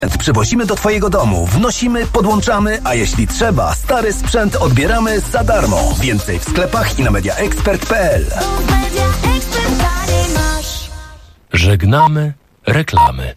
Przywozimy do Twojego domu, wnosimy, podłączamy, a jeśli trzeba, stary sprzęt odbieramy za darmo. Więcej w sklepach i na mediaexpert.pl. Żegnamy reklamy.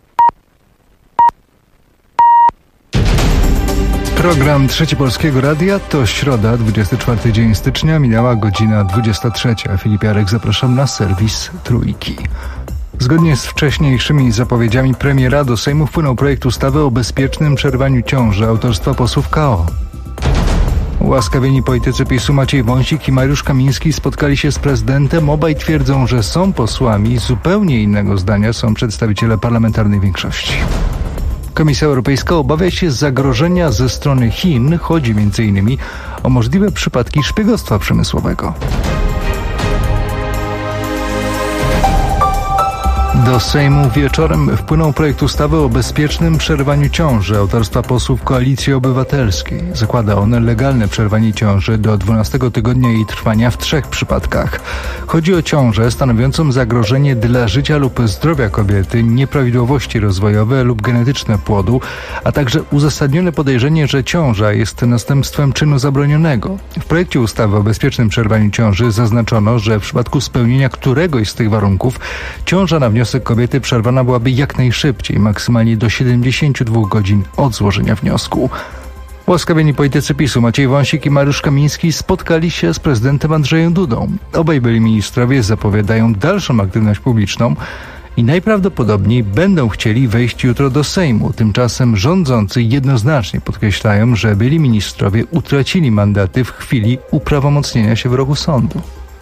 Program Trzeci Polskiego Radia to środa, 24 dzień stycznia, minęła godzina 23. Filip Jarek, zapraszam na serwis Trójki. Zgodnie z wcześniejszymi zapowiedziami premiera do Sejmu wpłynął projekt ustawy o bezpiecznym przerwaniu ciąży autorstwa posłów KO. Ułaskawieni politycy PiS-u Maciej Wąsik i Mariusz Kamiński spotkali się z prezydentem. Obaj twierdzą, że są posłami. Zupełnie innego zdania są przedstawiciele parlamentarnej większości. Komisja Europejska obawia się zagrożenia ze strony Chin. Chodzi m.in. o możliwe przypadki szpiegostwa przemysłowego. Do Sejmu wieczorem wpłynął projekt ustawy o bezpiecznym przerwaniu ciąży autorstwa posłów Koalicji Obywatelskiej. Zakłada on legalne przerwanie ciąży do 12 tygodnia jej trwania w 3 przypadkach. Chodzi o ciążę stanowiącą zagrożenie dla życia lub zdrowia kobiety, nieprawidłowości rozwojowe lub genetyczne płodu, a także uzasadnione podejrzenie, że ciąża jest następstwem czynu zabronionego. W projekcie ustawy o bezpiecznym przerwaniu ciąży zaznaczono, że w przypadku spełnienia któregoś z tych warunków ciąża na wniosek kobiety przerwana byłaby jak najszybciej, maksymalnie do 72 godzin od złożenia wniosku. Ułaskawieni politycy PiS-u Maciej Wąsik i Mariusz Kamiński spotkali się z prezydentem Andrzejem Dudą. Obaj byli ministrowie zapowiadają dalszą aktywność publiczną i najprawdopodobniej będą chcieli wejść jutro do Sejmu. Tymczasem rządzący jednoznacznie podkreślają, że byli ministrowie utracili mandaty w chwili uprawomocnienia się wyroku sądu.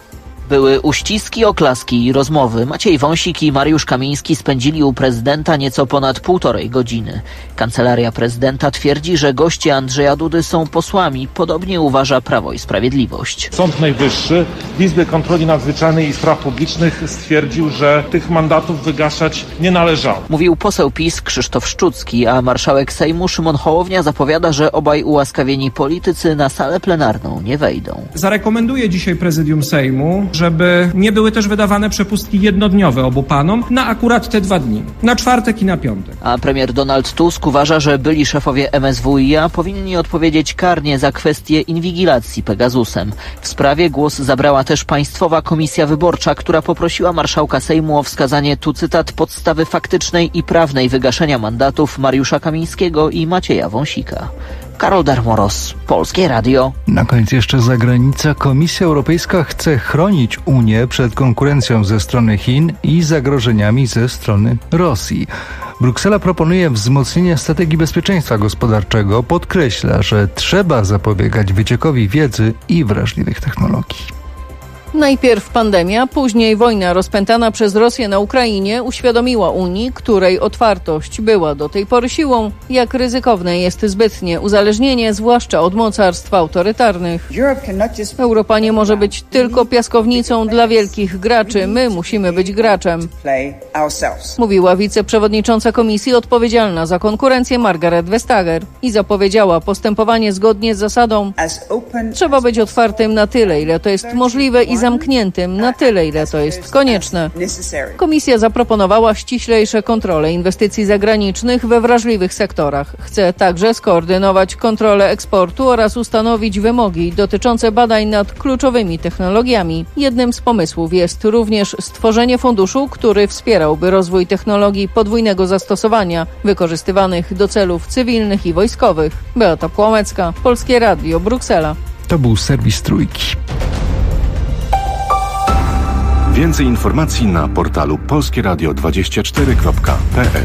Były uściski, oklaski i rozmowy. Maciej Wąsik i Mariusz Kamiński spędzili u prezydenta nieco ponad 1,5 godziny. Kancelaria prezydenta twierdzi, że goście Andrzeja Dudy są posłami. Podobnie uważa Prawo i Sprawiedliwość. Sąd Najwyższy w Izbie Kontroli Nadzwyczajnej i Spraw Publicznych stwierdził, że tych mandatów wygaszać nie należało. Mówił poseł PiS Krzysztof Szczucki, a marszałek Sejmu Szymon Hołownia zapowiada, że obaj ułaskawieni politycy na salę plenarną nie wejdą. Zarekomenduję dzisiaj prezydium Sejmu, żeby nie były też wydawane przepustki jednodniowe obu panom na akurat te 2 dni, na czwartek i na piątek. A premier Donald Tusk uważa, że byli szefowie MSWiA powinni odpowiedzieć karnie za kwestię inwigilacji Pegasusem. W sprawie głos zabrała też Państwowa Komisja Wyborcza, która poprosiła marszałka Sejmu o wskazanie, tu cytat, podstawy faktycznej i prawnej wygaszenia mandatów Mariusza Kamińskiego i Macieja Wąsika. Karol Darmoros, Polskie Radio. Na koniec jeszcze zagranica. Komisja Europejska chce chronić Unię przed konkurencją ze strony Chin i zagrożeniami ze strony Rosji. Bruksela proponuje wzmocnienie strategii bezpieczeństwa gospodarczego. Podkreśla, że trzeba zapobiegać wyciekowi wiedzy i wrażliwych technologii. Najpierw pandemia, później wojna rozpętana przez Rosję na Ukrainie uświadomiła Unii, której otwartość była do tej pory siłą, jak ryzykowne jest zbytnie uzależnienie, zwłaszcza od mocarstw autorytarnych. Europa nie może być tylko piaskownicą dla wielkich graczy, my musimy być graczem, mówiła wiceprzewodnicząca Komisji odpowiedzialna za konkurencję Margaret Vestager i zapowiedziała postępowanie zgodnie z zasadą trzeba być otwartym na tyle, ile to jest możliwe i zamkniętym na tyle, ile to jest konieczne. Komisja zaproponowała ściślejsze kontrole inwestycji zagranicznych we wrażliwych sektorach. Chce także skoordynować kontrolę eksportu oraz ustanowić wymogi dotyczące badań nad kluczowymi technologiami. Jednym z pomysłów jest również stworzenie funduszu, który wspierałby rozwój technologii podwójnego zastosowania, wykorzystywanych do celów cywilnych i wojskowych. Beata Płomecka, Polskie Radio, Bruksela. To był serwis Trójki. Więcej informacji na portalu polskieradio24.pl.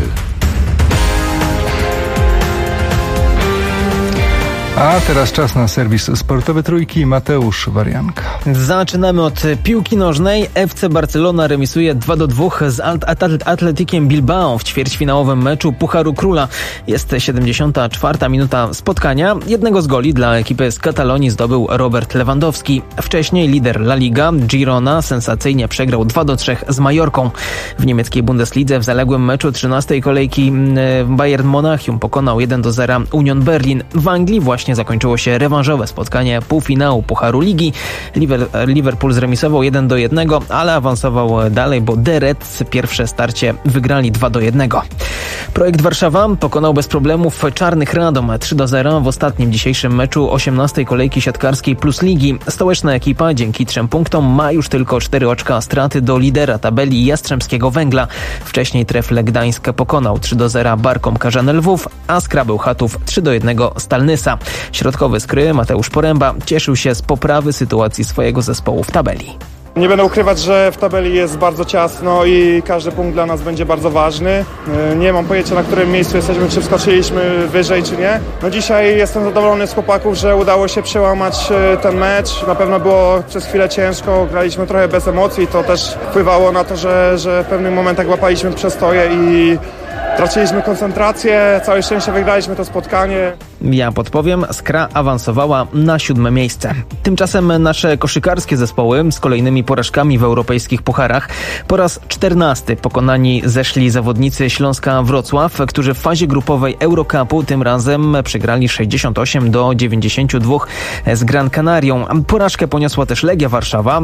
A teraz czas na serwis sportowy Trójki. Mateusz Warianka. Zaczynamy od piłki nożnej. FC Barcelona remisuje 2-2 z Atletikiem Bilbao w ćwierćfinałowym meczu Pucharu Króla. Jest 74. minuta spotkania. Jednego z goli dla ekipy z Katalonii zdobył Robert Lewandowski. Wcześniej lider La Liga Girona sensacyjnie przegrał 2-3 z Majorką. W niemieckiej Bundeslidze w zaległym meczu 13. kolejki Bayern Monachium pokonał 1-0 Union Berlin. W Anglii właśnie właśnie zakończyło się rewanżowe spotkanie półfinału Pucharu Ligi. Liverpool zremisował 1-1, ale awansował dalej, bo The Reds pierwsze starcie wygrali 2-1. Projekt Warszawa pokonał bez problemów Czarnych Radom 3-0 w ostatnim dzisiejszym meczu 18. kolejki siatkarskiej Plus Ligi. Stołeczna ekipa dzięki 3 punktom ma już tylko 4 oczka straty do lidera tabeli Jastrzębskiego Węgla. Wcześniej Trefle Gdańsk pokonał 3-0 Barkom Karzany Lwów, a Skra Bełchatów 3-1 Stalnysa. Środkowy Skry Mateusz Poręba cieszył się z poprawy sytuacji swojego zespołu w tabeli. Nie będę ukrywać, że w tabeli jest bardzo ciasno i każdy punkt dla nas będzie bardzo ważny. Nie mam pojęcia, na którym miejscu jesteśmy, czy wskoczyliśmy wyżej, czy nie. No dzisiaj jestem zadowolony z chłopaków, że udało się przełamać ten mecz. Na pewno było przez chwilę ciężko, graliśmy trochę bez emocji. To też wpływało na to, że w pewnych momentach łapaliśmy przestoje i traciliśmy koncentrację. Całe szczęście wygraliśmy to spotkanie. Ja podpowiem, Skra awansowała na 7. miejsce. Tymczasem nasze koszykarskie zespoły z kolejnymi porażkami w europejskich pucharach. Po raz 14 pokonani zeszli zawodnicy Śląska Wrocław, którzy w fazie grupowej Eurocupu tym razem przegrali 68-92 z Gran Canarią. Porażkę poniosła też Legia Warszawa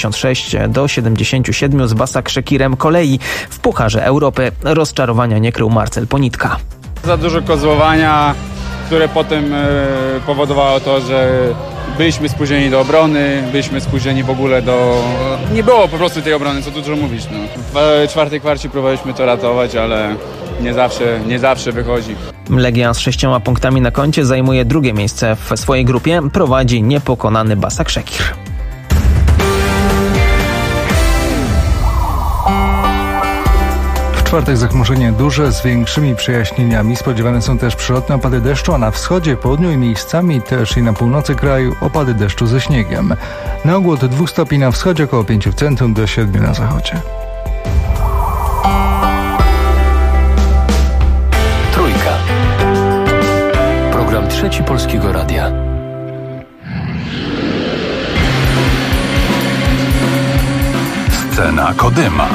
66-77 z Basak Szekirem Kolei. W Pucharze Europy rozczarowania nie krył Marcel Ponitka. Za dużo kozłowania, które potem powodowało to, że byliśmy spóźnieni do obrony, byliśmy spóźnieni w ogóle do... Nie było po prostu tej obrony, co tu dużo mówić. No. W 4. kwarcie próbowaliśmy to ratować, ale nie zawsze wychodzi. Legia z 6 punktami na koncie zajmuje 2. miejsce w swojej grupie. Prowadzi niepokonany Basak Szekir. W czwartek zachmurzenie duże z większymi przejaśnieniami. Spodziewane są też przelotne opady deszczu, a na wschodzie, południu i miejscami też i na północy kraju opady deszczu ze śniegiem. Na ogół od 2 stopni na wschodzie, około 5 w centrum do 7 na zachodzie. Trójka. Program Trzeci Polskiego Radia. Scena Kodyma.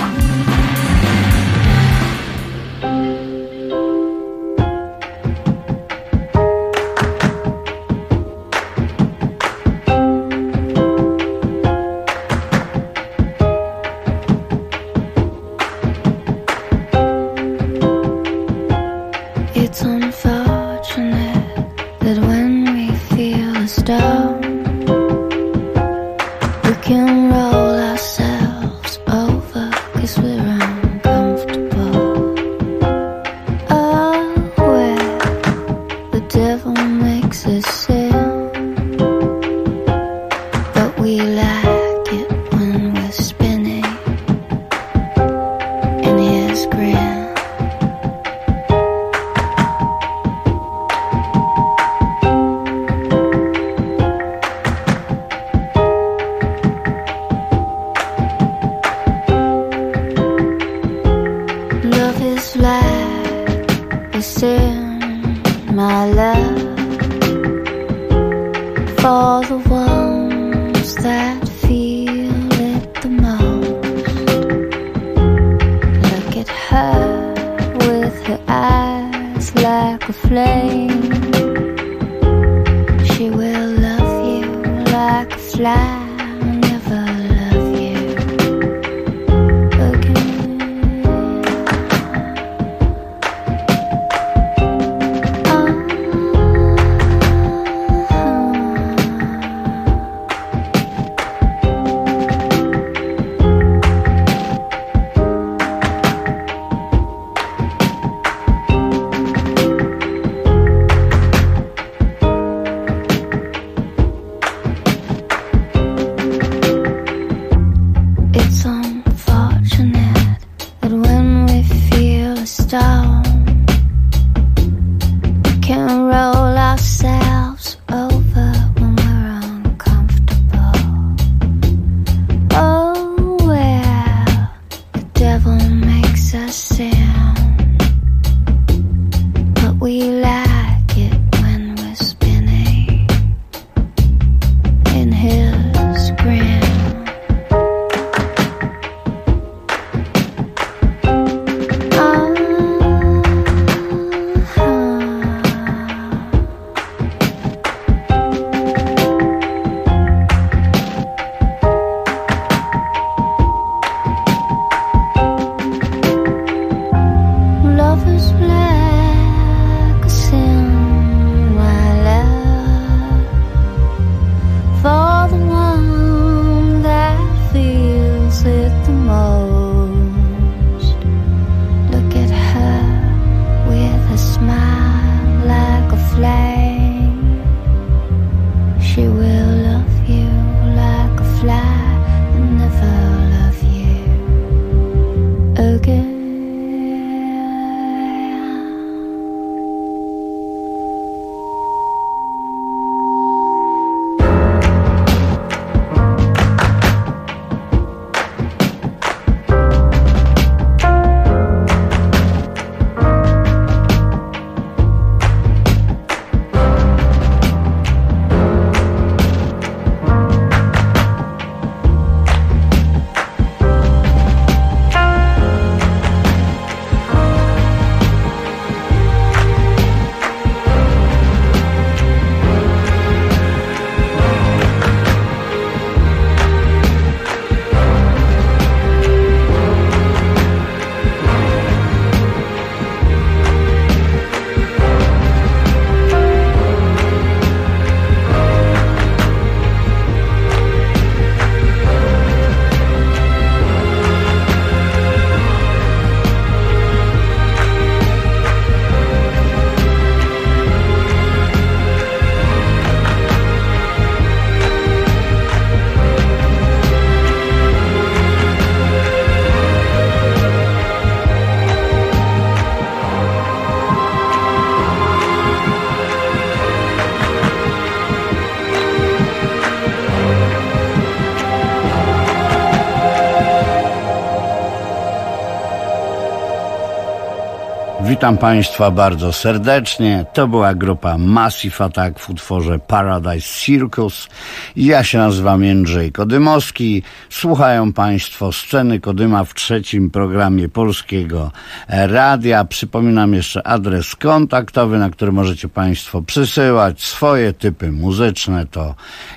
Witam Państwa bardzo serdecznie. To była grupa Massive Attack w utworze Paradise Circus. Ja się nazywam Jędrzej Kodymowski. Słuchają Państwo Sceny Kodyma w trzecim programie Polskiego Radia. Przypominam jeszcze adres kontaktowy, na który możecie Państwo przysyłać swoje typy muzyczne. To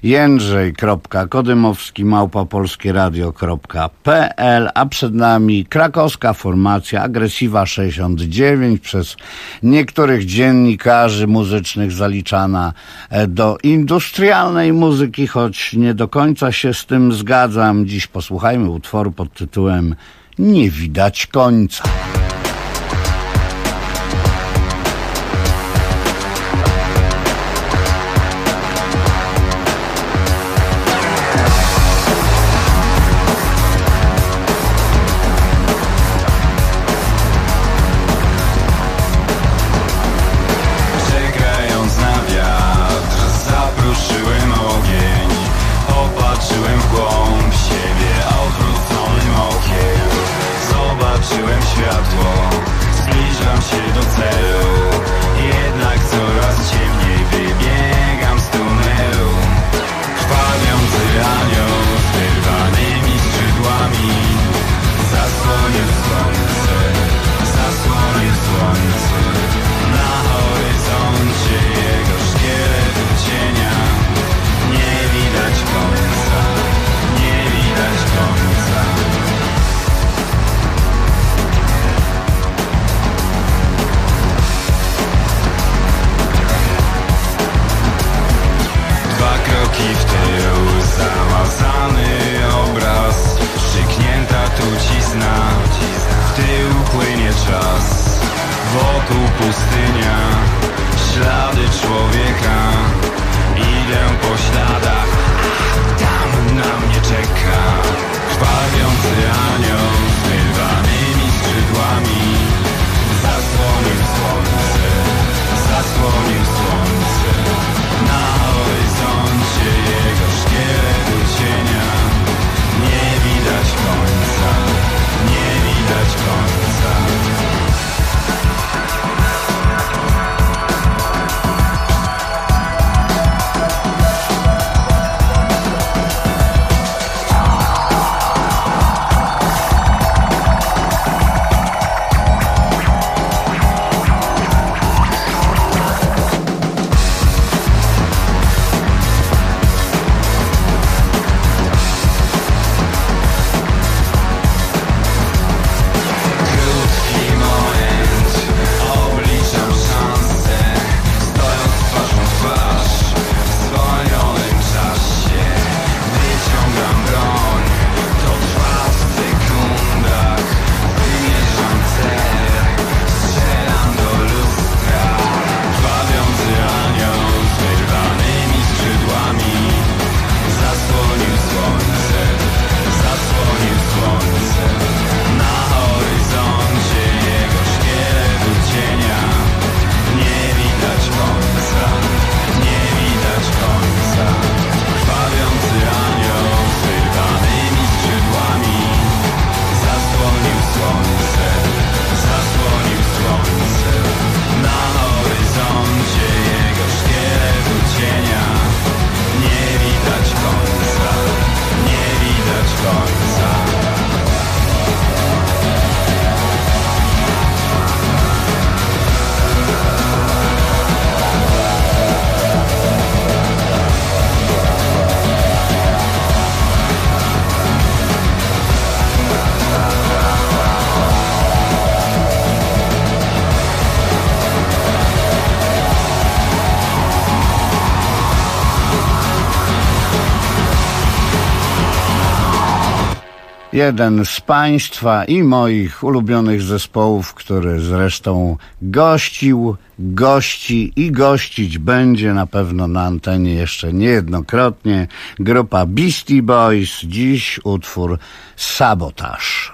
jędrzej.kodymowski@polskieradio.pl, a przed nami krakowska formacja Agresiva 69, przez niektórych dziennikarzy muzycznych zaliczana do industrialnej muzyki, choć nie do końca się z tym zgadzam. Dziś posłuchajmy utworu pod tytułem Nie widać końca. Jeden z Państwa i moich ulubionych zespołów, który zresztą gościł, gości i gościć będzie na pewno na antenie jeszcze niejednokrotnie. Grupa Beastie Boys, dziś utwór Sabotaż.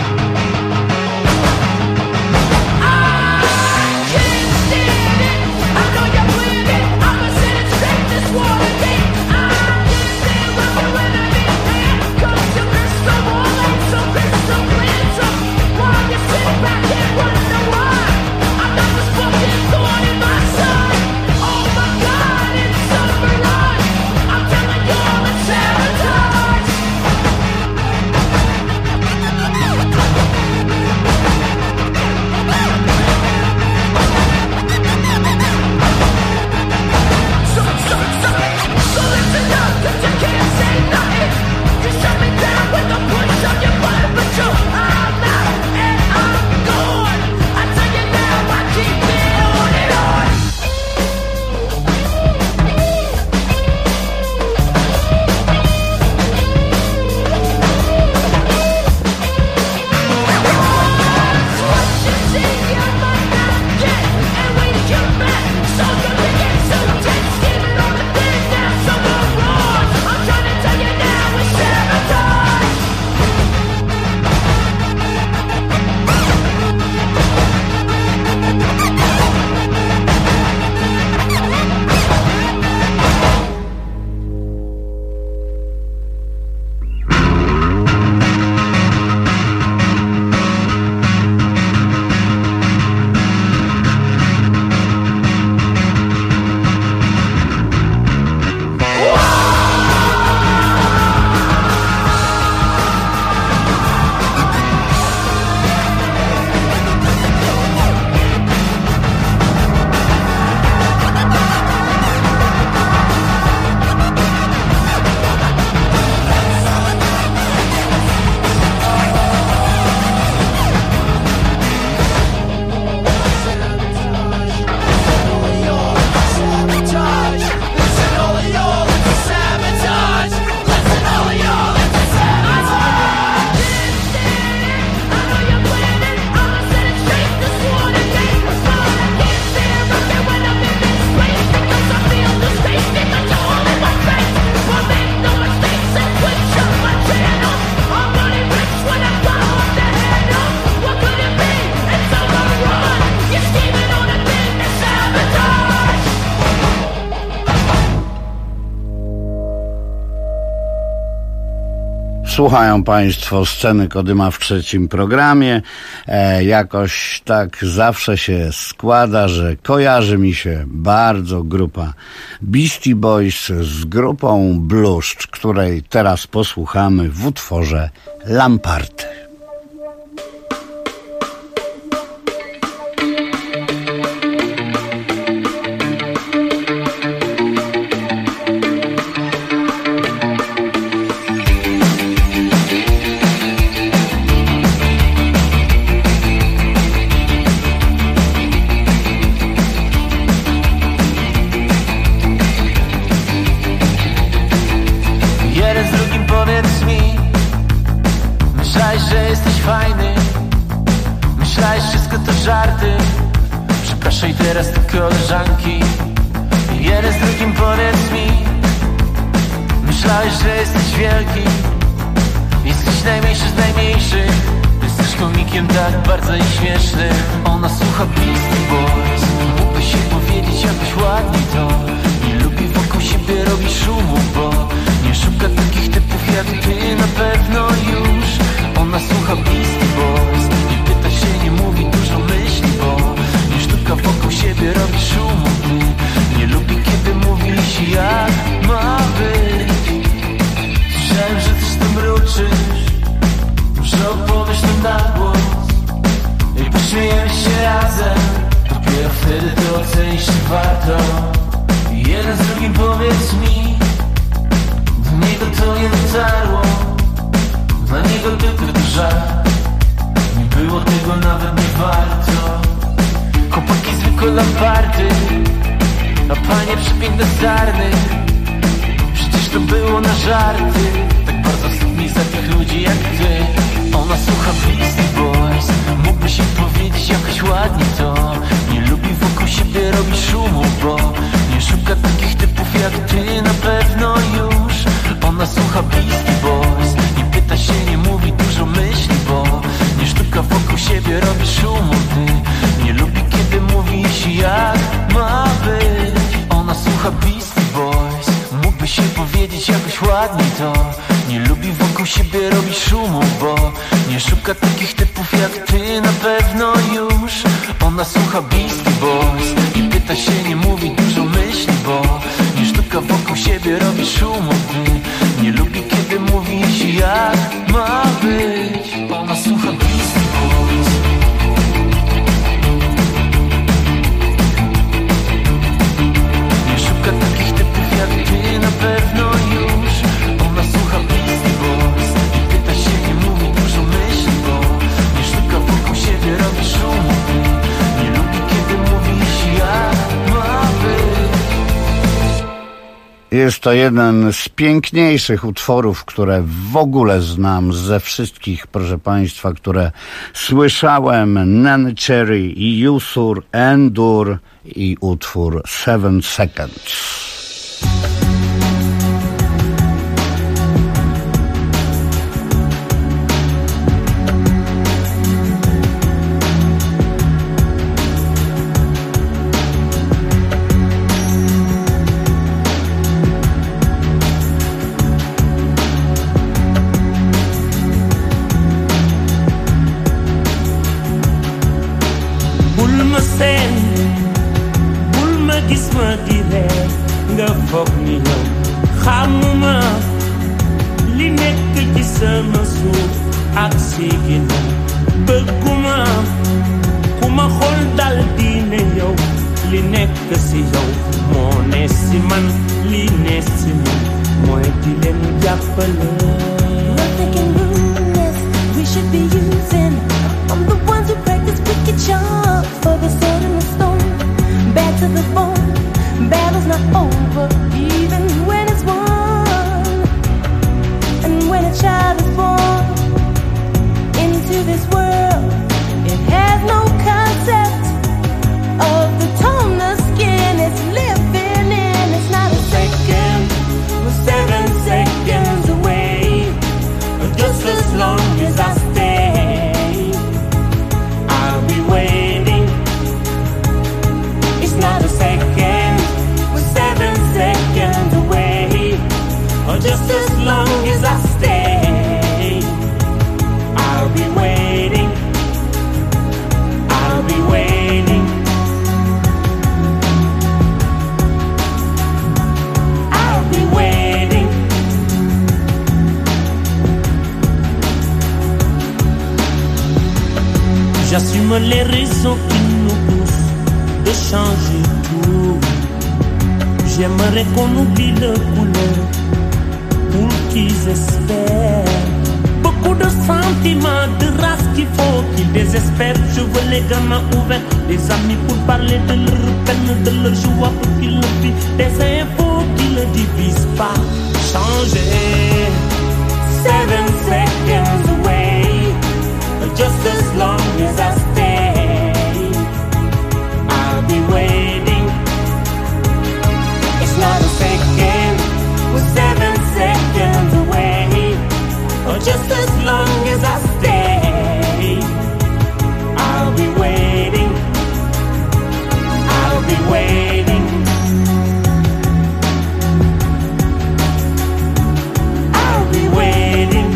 I Słuchają Państwo Sceny Kodyma w trzecim programie. Jakoś tak zawsze się składa, że kojarzy mi się bardzo grupa Beastie Boys z grupą Bluszcz, której teraz posłuchamy w utworze Lamparty. Przepraszaj teraz te koleżanki. Jeden z drugim powiedz mi, myślałeś, że jesteś wielki. Jesteś najmniejszy z najmniejszych. Jesteś komikiem tak bardzo nieśmieszny. Ona słucha Beastie Boys. Mógłbyś się powiedzieć jakoś ładnie to. Nie lubi wokół siebie robić szumu, bo nie szuka takich typów jak ty na pewno już. Ona słucha Beastie Boys. Nie pyta się, nie mówi, dużo myśli, bo nie sztuka wokół siebie robi szumu. Ty nie lubi, kiedy mówi się jak ma być. Słyszałem, że coś tam mruczysz. Może opowiesz nam na głos i pośmiejemy się razem. Dopiero wtedy to ocenisz, czy warto. Jeden z drugim powiedz mi, do niego to nie dotarło. Dla niego tylko to żart. Nie było tego nawet nie warto. Chłopaki zwykłe lamparty, a panie przepiękne sarny. Przecież to było na żarty. Tak bardzo wstyd mi za tych ludzi jak ty. Ona słucha Beastie Boys. Mógłbyś jej powiedzieć jakoś ładnie to. Nie lubi wokół siebie robić szumu, bo nie szuka takich typów jak ty na pewno już. Ona słucha Beastie Boys. Nie pyta się, nie mówi, dużo myśli, bo nie sztuka wokół siebie robi szumu. Ty nie lubi, kiedy mówi się jak ma być. Ona słucha Beastie Boys. Mógłbyś się powiedzieć jakoś ładnie to. Nie lubi wokół siebie robić szumu, bo nie szuka takich typów jak ty na pewno już. Ona słucha Beastie Boys. Nie pyta się, nie mówi, dużo myśli, bo nie sztuka wokół siebie robi szumu. Ty nie lubi, kiedy mówi się jak ma być. Ona słucha Beastie Boys. Nie szuka takich typów jak ty na pewno już. Ona słucha Beastie Boys. Nie pyta się, nie mówi, dużo myśli, bo nie sztuka wokół siebie robi szumu. Nie lubi, kiedy mówi się jak ma być. Jest to jeden z piękniejszych utworów, które w ogóle znam ze wszystkich, proszę Państwa, które słyszałem. Neneh Cherry i Yusur, Endur i utwór 7 Seconds. Not a second, 7 seconds. J'assume les raisons qui nous poussent de changer tout. J'aimerais qu'on oublie le couleur pour qu'ils espèrent. Beaucoup de sentiments, de race qu'il faut qu'ils désespèrent. Je veux les gamins ouverts, des amis pour parler de leur peine, de leur joie pour qu'ils ne vivent. Des infos qui ne divisent pas. Changer. 7 seconds away, just as long as I stay, I'll be waiting. It's not a second, we're 7 seconds away, or just as long as I stay, I'll be waiting. I'll be waiting. I'll be waiting.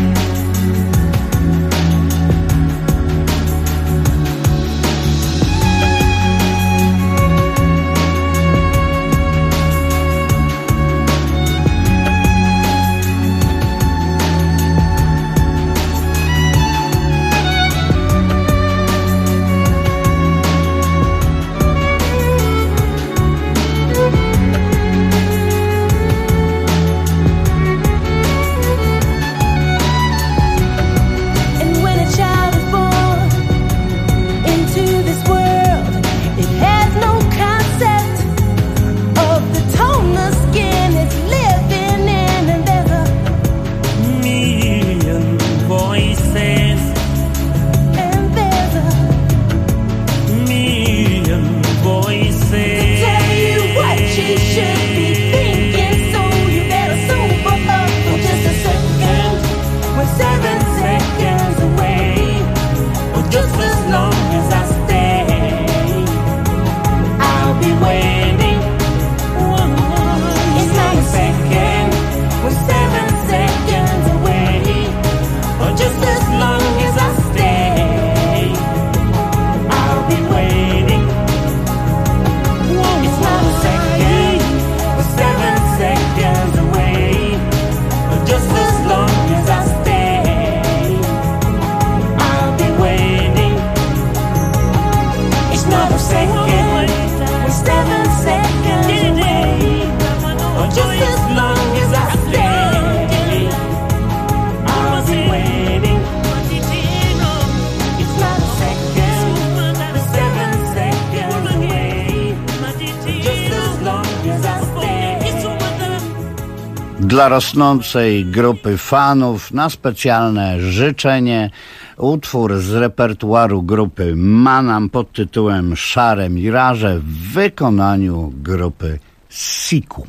Dla rosnącej grupy fanów na specjalne życzenie utwór z repertuaru grupy Manam pod tytułem Szare Miraże w wykonaniu grupy Siku.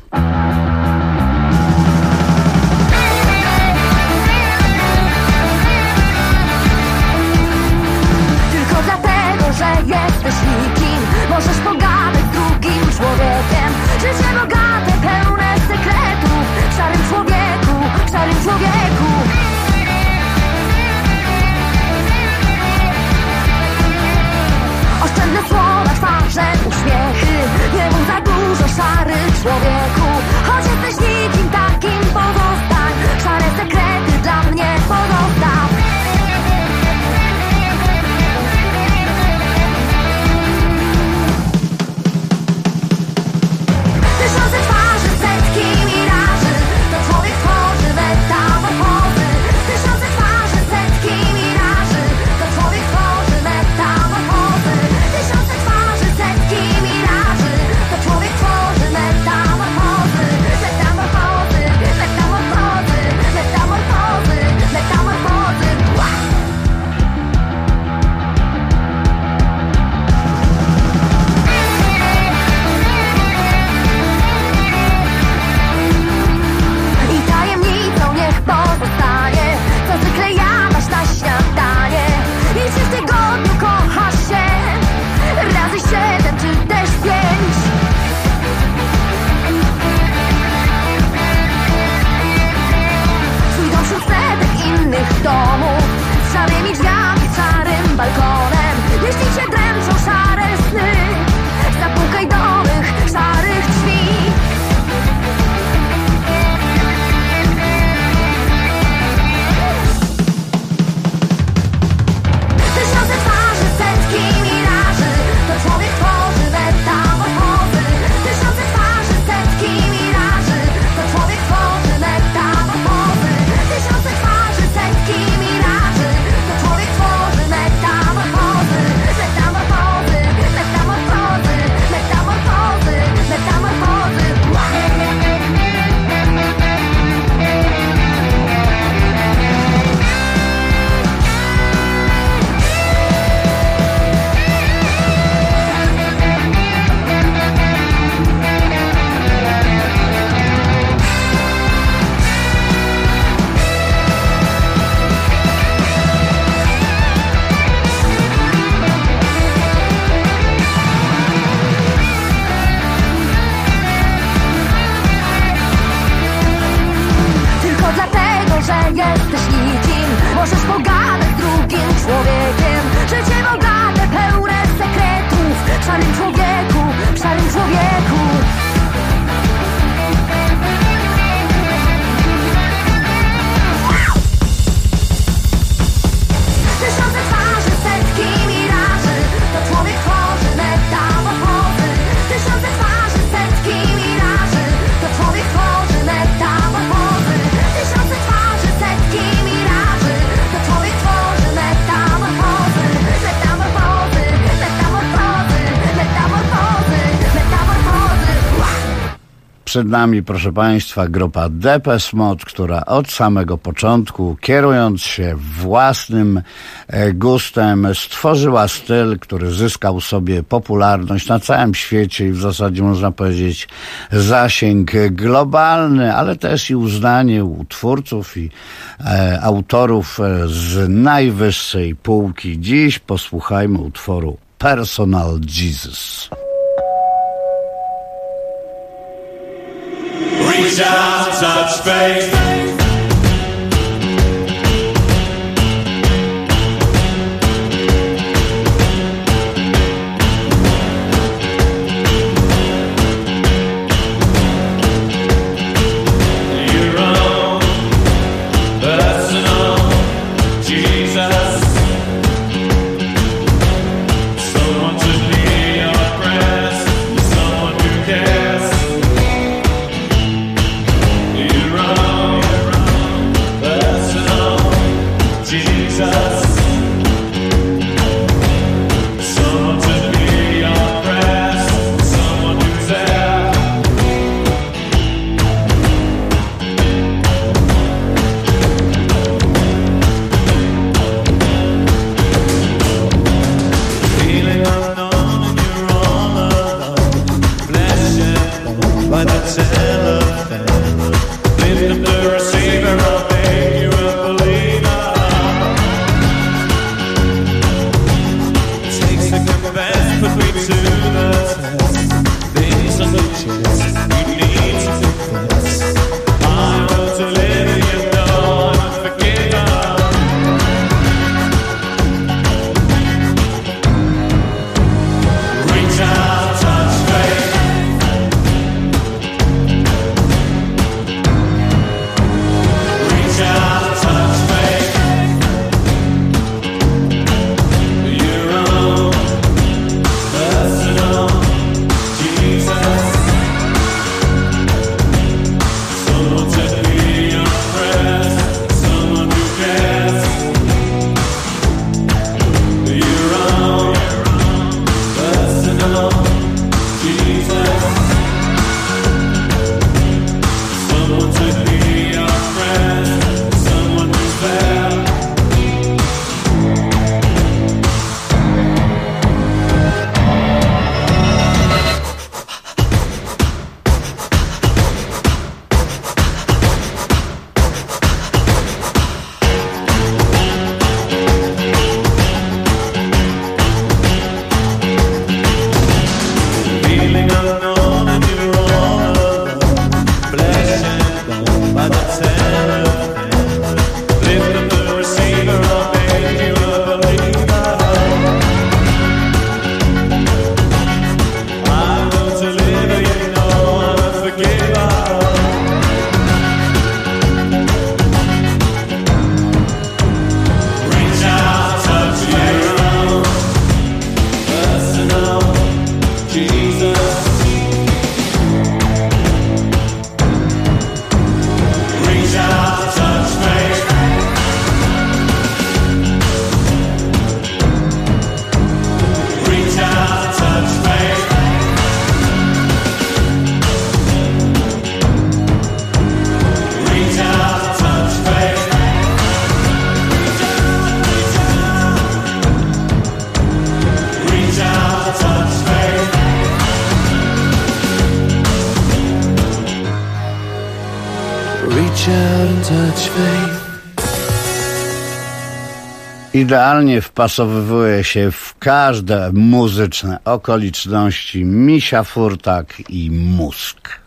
Tylko dlatego, że jesteś nikim, możesz pogadać z drugim człowiekiem. Życie bogate, pełne sekretów. Szarym człowieku, szarym człowieku. Oszczędne słowa, twarze, uśmiechy. Nie mów za dużo, szary człowieku. Choć jesteś nikim takim, pozostań. Szare sekrety dla mnie pozostaw. Tysiące możesz pogadać z drugim człowiekiem. Życie bogate, pełne sekretów. W szarym człowieku, w szarym człowieku. Tysiące twarzy, setki miraży, to człowiek tworzy metamorfozy. Tysiące twarzy, setki miraży, to człowiek tworzy metamorfozy. Tysiące twarzy, setki miraży, to człowiek tworzy metamorfozy. Metamorfozy, metamorfozy, metamorfozy, metamorfozy. Przed nami, proszę Państwa, grupa Depeche Mode, która od samego początku, kierując się własnym gustem, stworzyła styl, który zyskał sobie popularność na całym świecie i w zasadzie można powiedzieć zasięg globalny, ale też i uznanie u twórców i autorów z najwyższej półki. Dziś posłuchajmy utworu Personal Jesus. Reach out, touch faith. Your own personal Jesus. Someone to be your friend, someone who cares. Your own personal Jesus. Someone to be your friend, someone who's there. Feeling unknown and you're all alone. Flesh and bone by the telephone. Lift up the receiver, I'll make you a believer. Takes to confess, put me to the test. Things on the chest, you need to confess. I want to live, you know I'm unforgiven. Reach out, touch faith. Reach out, touch faith. Your own personal Jesus. Someone to be your friend, someone who cares. Your own personal Jesus. Someone to be your friend, someone who's there. Feeling unknown and you're all alone. Flesh and bone by the telephone. Lift up the receiver, I'll make you a believer. I want to live, you know I'm a forgiver. Reach out, touch your own personal Jesus. Reach out, touch faith. Reach out, touch faith. Reach out, touch faith. Reach out, touch faith. Reach out and touch faith. Idealnie wpasowywuje się w każde muzyczne okoliczności Misia Furtak i Mózg.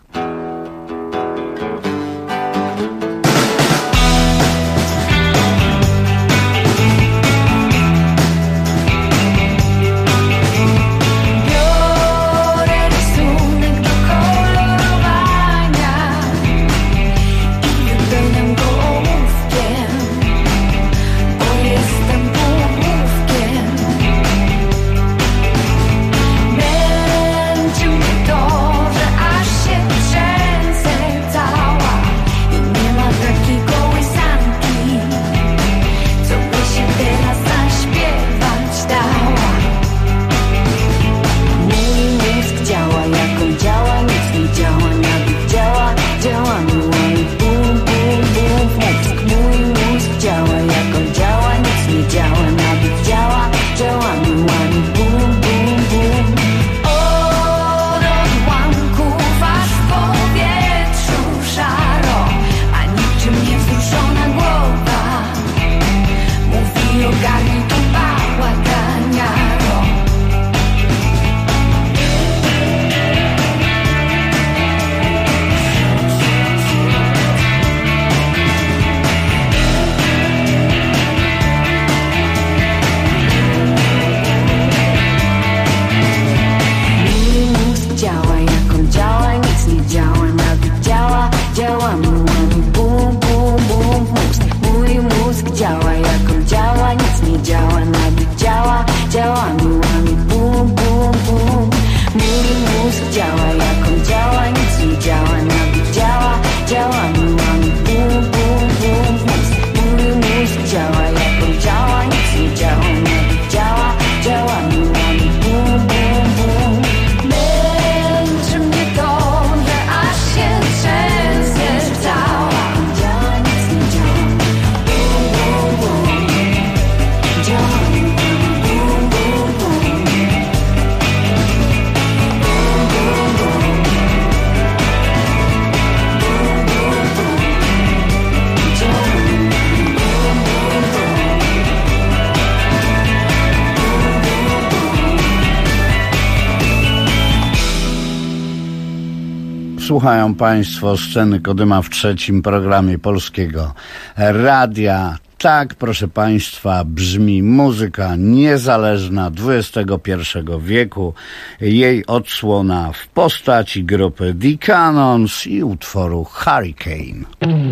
Słuchają Państwo Sceny Kodyma w trzecim programie Polskiego Radia. Tak, proszę Państwa, brzmi muzyka niezależna XXI wieku. Jej odsłona w postaci grupy The Cannons i utworu Hurricane.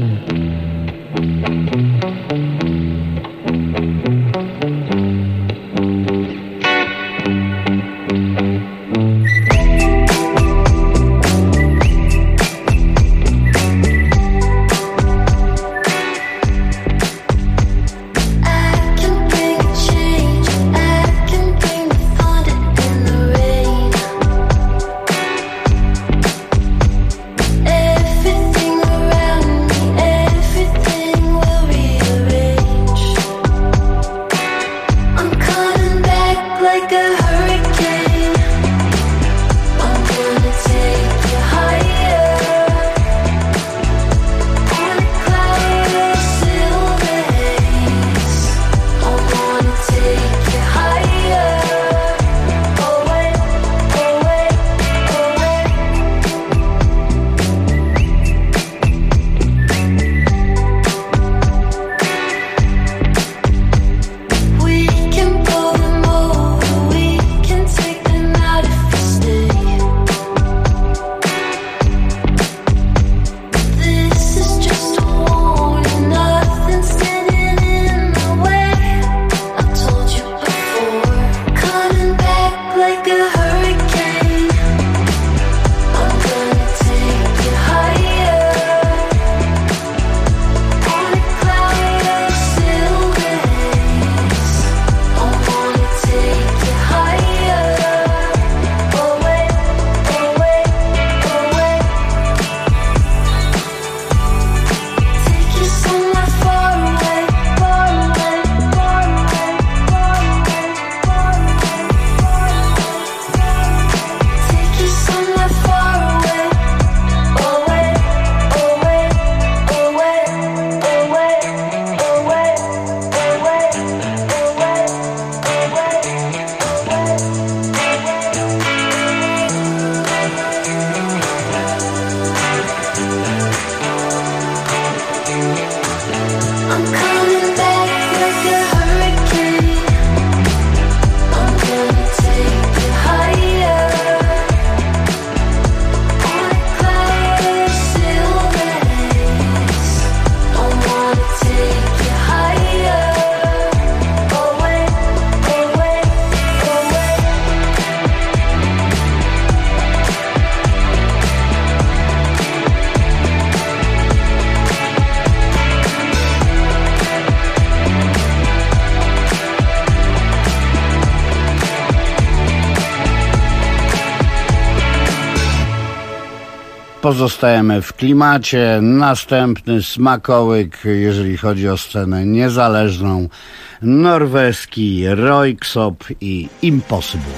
Pozostajemy w klimacie. Następny smakołyk, jeżeli chodzi o scenę niezależną, norweski Röyksopp i Impossible.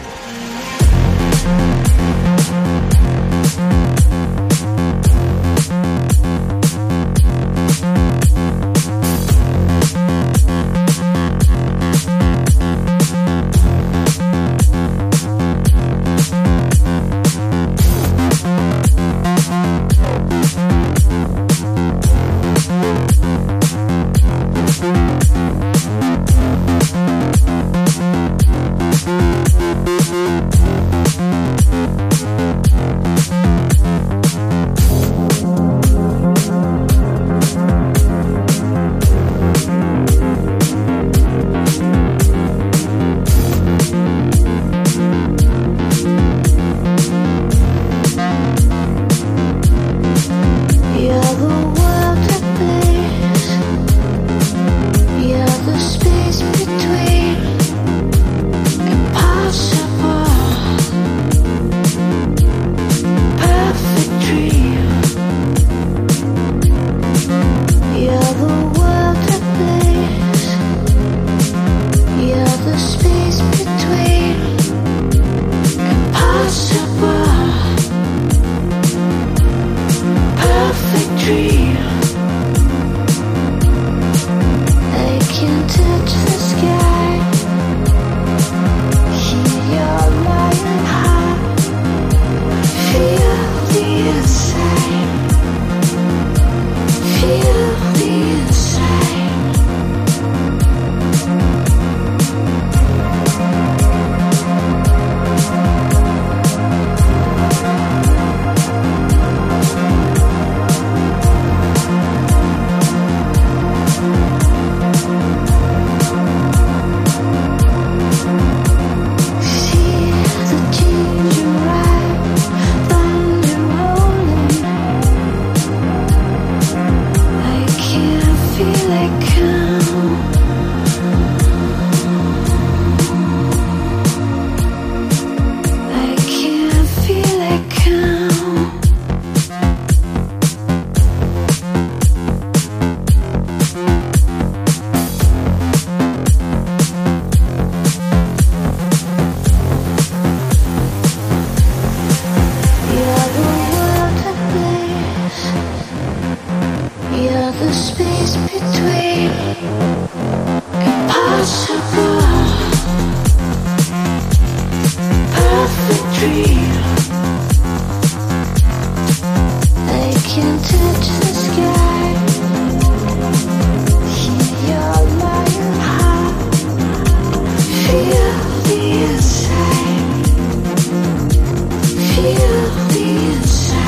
the space between impossible, perfect dream. I can touch the sky, hear your lying heart, feel the inside, feel the inside.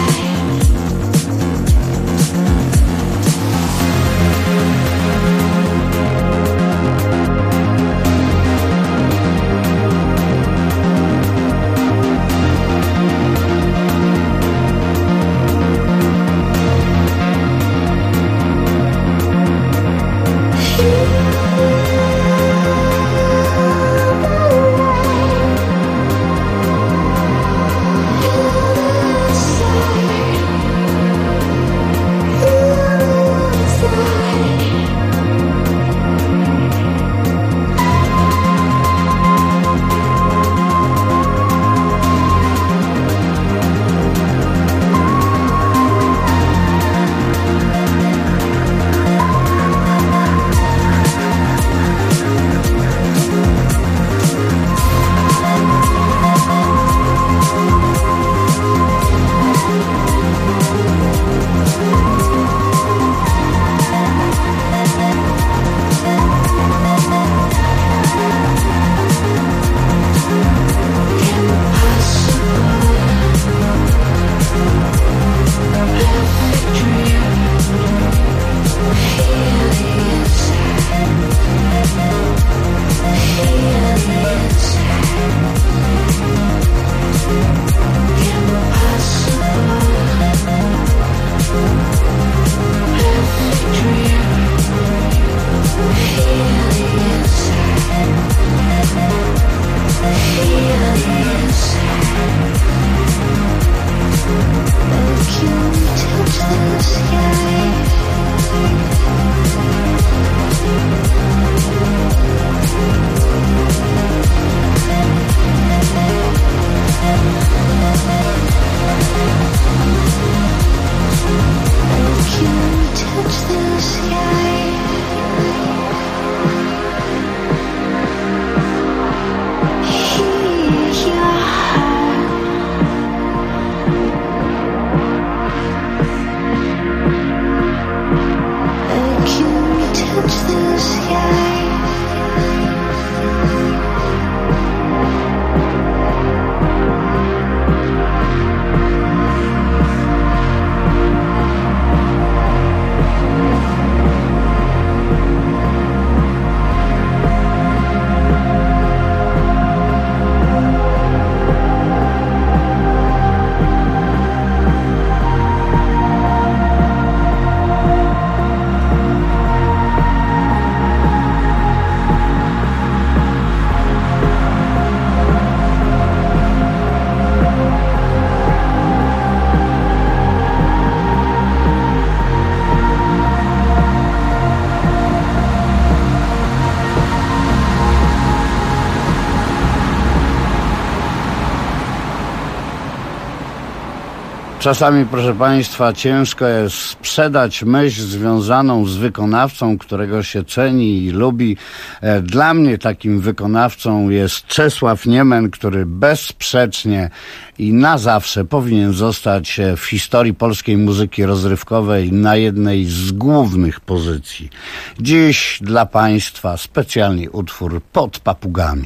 Czasami, proszę Państwa, ciężko jest sprzedać myśl związaną z wykonawcą, którego się ceni i lubi. Dla mnie takim wykonawcą jest Czesław Niemen, który bezsprzecznie i na zawsze powinien zostać w historii polskiej muzyki rozrywkowej na jednej z głównych pozycji. Dziś dla Państwa specjalnie utwór Pod papugami.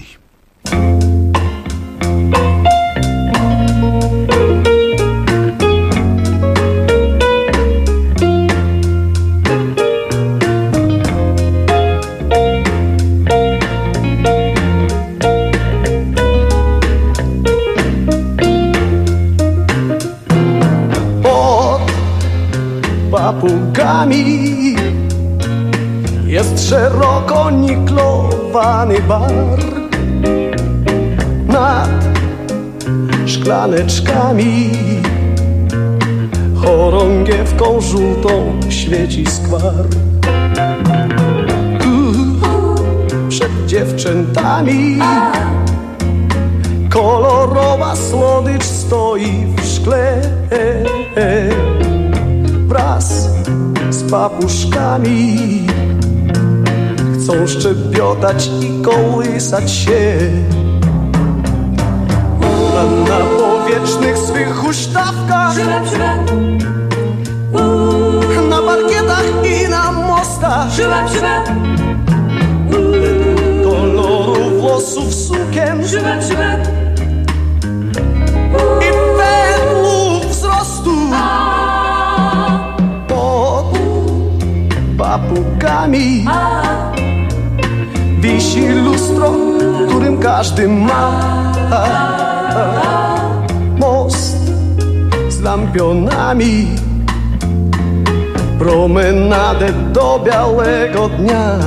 Papugami jest szeroko niklowany bar. Nad szklaneczkami chorągiewką żółtą świeci skwar. Przed dziewczętami kolorowa słodycz stoi w szkle. Wraz z papuszkami chcą szczebiotać i kołysać się na powietrznych swych huśtawkach, na parkietach i na mostach, koloru włosów sukien i według wzrostu pod papugami wisi lustro, którym każdy ma most z lampionami, promenadę do białego dnia.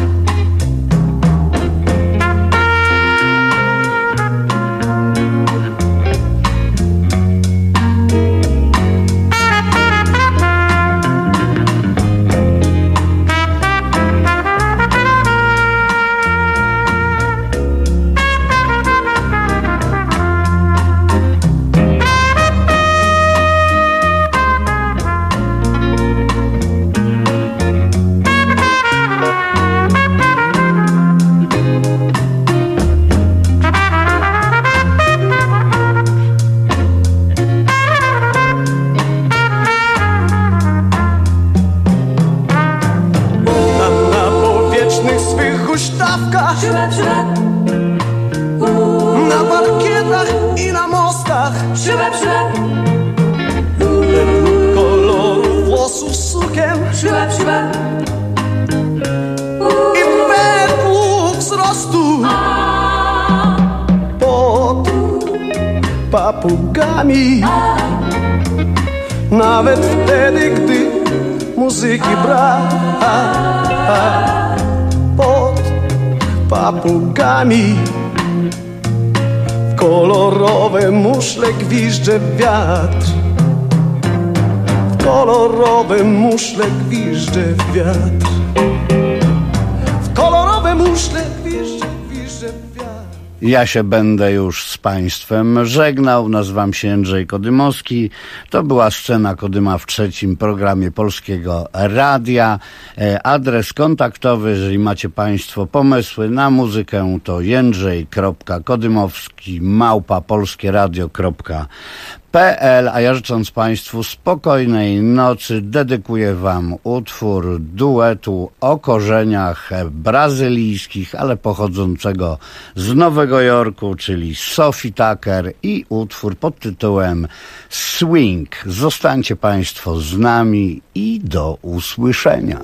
Na parkietach i na mostach, koloru włosów sukien i według wzrostu pod papugami, nawet wtedy, gdy muzyki brak, pod papugami w kolorowe muszle gwizdże wiatr, w kolorowe muszle gwizdże wiatr, w kolorowe muszle gwizdże wiatr. Ja się będę już z Państwem żegnał. Nazywam się Jędrzej Kodymowski. To była Scena Kodyma w trzecim programie Polskiego Radia. Adres kontaktowy, jeżeli macie Państwo pomysły na muzykę, to jędrzej.kodymowski@polskieradio.pl. A ja, życząc Państwu spokojnej nocy, dedykuję Wam utwór duetu o korzeniach brazylijskich, ale pochodzącego z Nowego Jorku, czyli Sophie Tucker, i utwór pod tytułem Swing. Zostańcie Państwo z nami i do usłyszenia.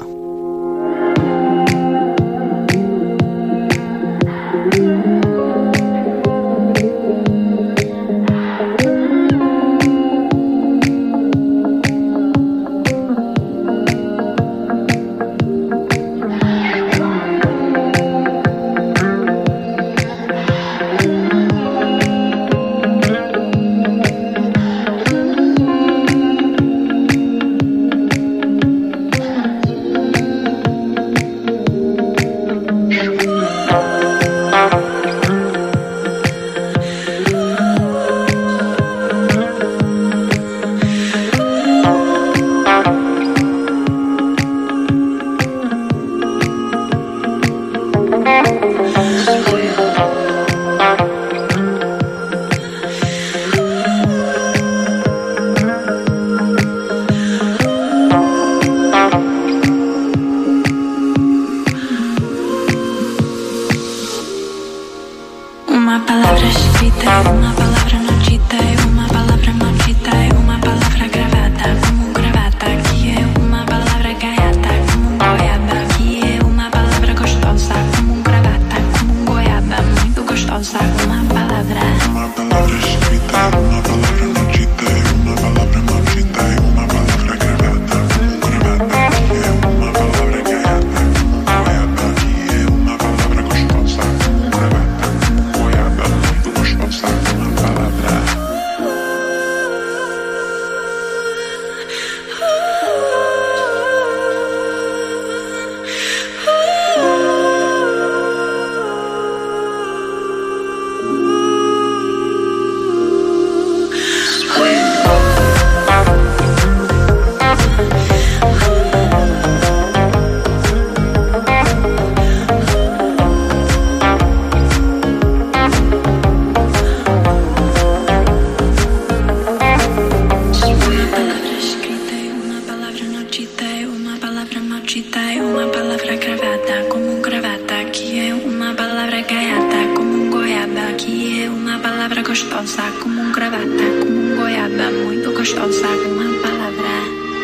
machista es una palabra machista, es una palabra cravata, como un cravata. Aqui é uma palavra gaiata, como um goiaba. Aqui é uma palavra gostosa, como um cravata, como um goiaba. Muito gostosa, uma palavra.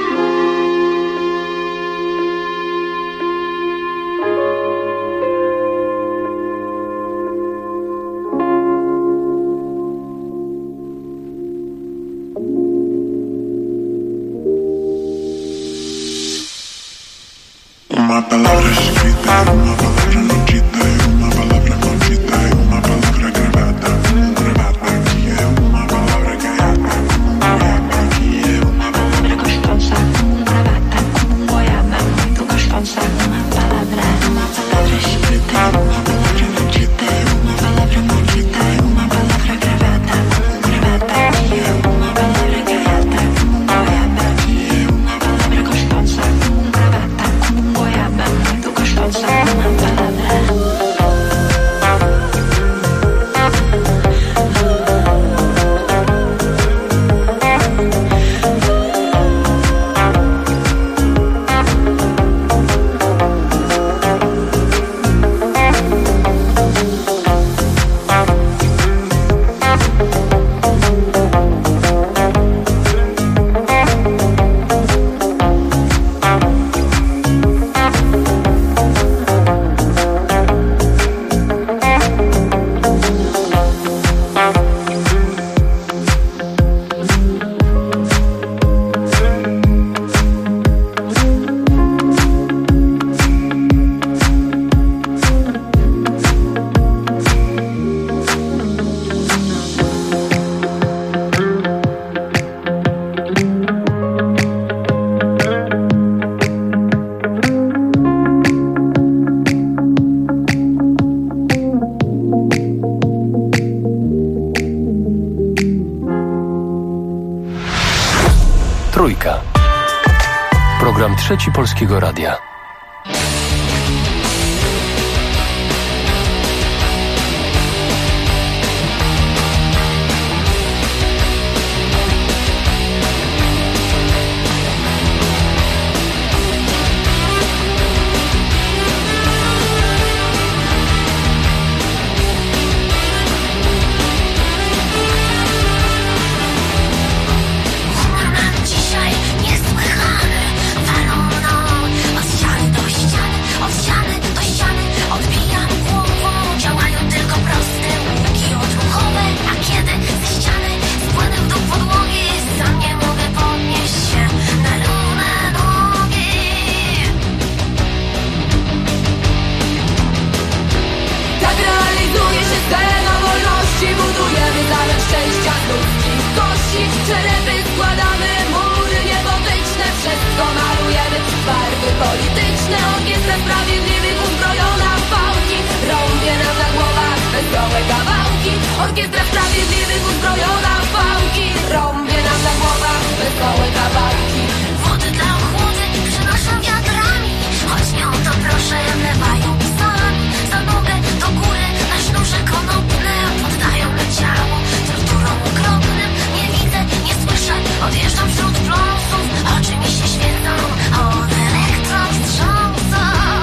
Uma palavra escrita, uma palavra não dita, uma palavra condita, uma palavra gravada, gravata, que é uma palavra gaiata, como um goiaba, que é uma palavra gostosa, como um gravata, como um goiaba, muito gostosa, uma palavra escrita, uma palavra não dita, uma palavra condita, uma palavra gravada, gravata, que é uma palavra gaiata, como um goiaba, que é uma palavra gostosa, como um gravata, como um goiaba, muito gostosa, uma palavra. Trójka. Program Trzeci Polskiego Radia. Orkiestra Sprawiedliwych uzbrojona w pałki, rąbie nam na głowach wesołe kawałki. Wody dla ochłody przynoszą wiadrami, choć nie o to proszę, mlewają psalami. Za nogę do góry na sznurze konopne poddają me ciało torturom okropnym. Nie widzę, nie słyszę, odjeżdżam wśród pląsów, oczy mi się świecą, od elektrostrząsą.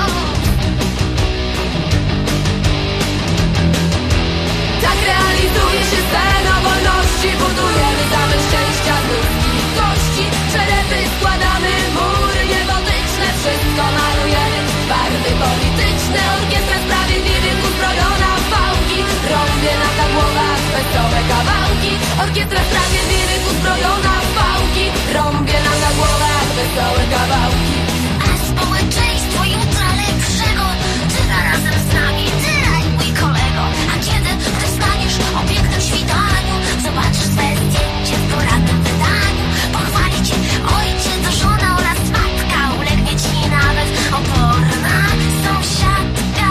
Tak realizuje się sen o wolności, budujemy zamek szczęścia z ludzkich kości. Przelewy składamy, mury niebotyczne, wszystko malujemy, barwy polityczne. Orkiestra Sprawiedliwych uzbrojona w pałki, rąbie nam na głowach wesołe kawałki. Orkiestra Sprawiedliwych uzbrojona w pałki, rąbie nam na głowach wesołe kawałki. A społeczeństwo jutra lepszego tyra razem z nami, tyraj mój kolego. A kiedy dostaniesz o pięknym świtaniu, zobaczysz swe zdjęcie w porannym wydaniu. Pochwali cię ojciec, żona oraz matka, ulegnie ci nawet oporna sąsiadka.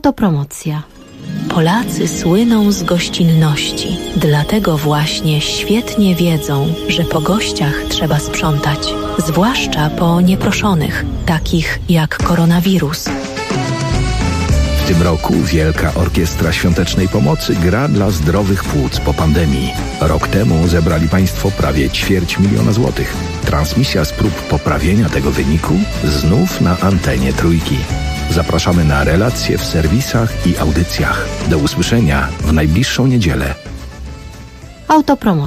Autopromocja. Polacy słyną z gościnności. Dlatego właśnie świetnie wiedzą, że po gościach trzeba sprzątać. Zwłaszcza po nieproszonych, takich jak koronawirus. W tym roku Wielka Orkiestra Świątecznej Pomocy gra dla zdrowych płuc po pandemii. Rok temu zebrali Państwo prawie 250 000 złotych. Transmisja z prób poprawienia tego wyniku znów na antenie Trójki. Zapraszamy na relacje w serwisach i audycjach. Do usłyszenia w najbliższą niedzielę. Autopromocja.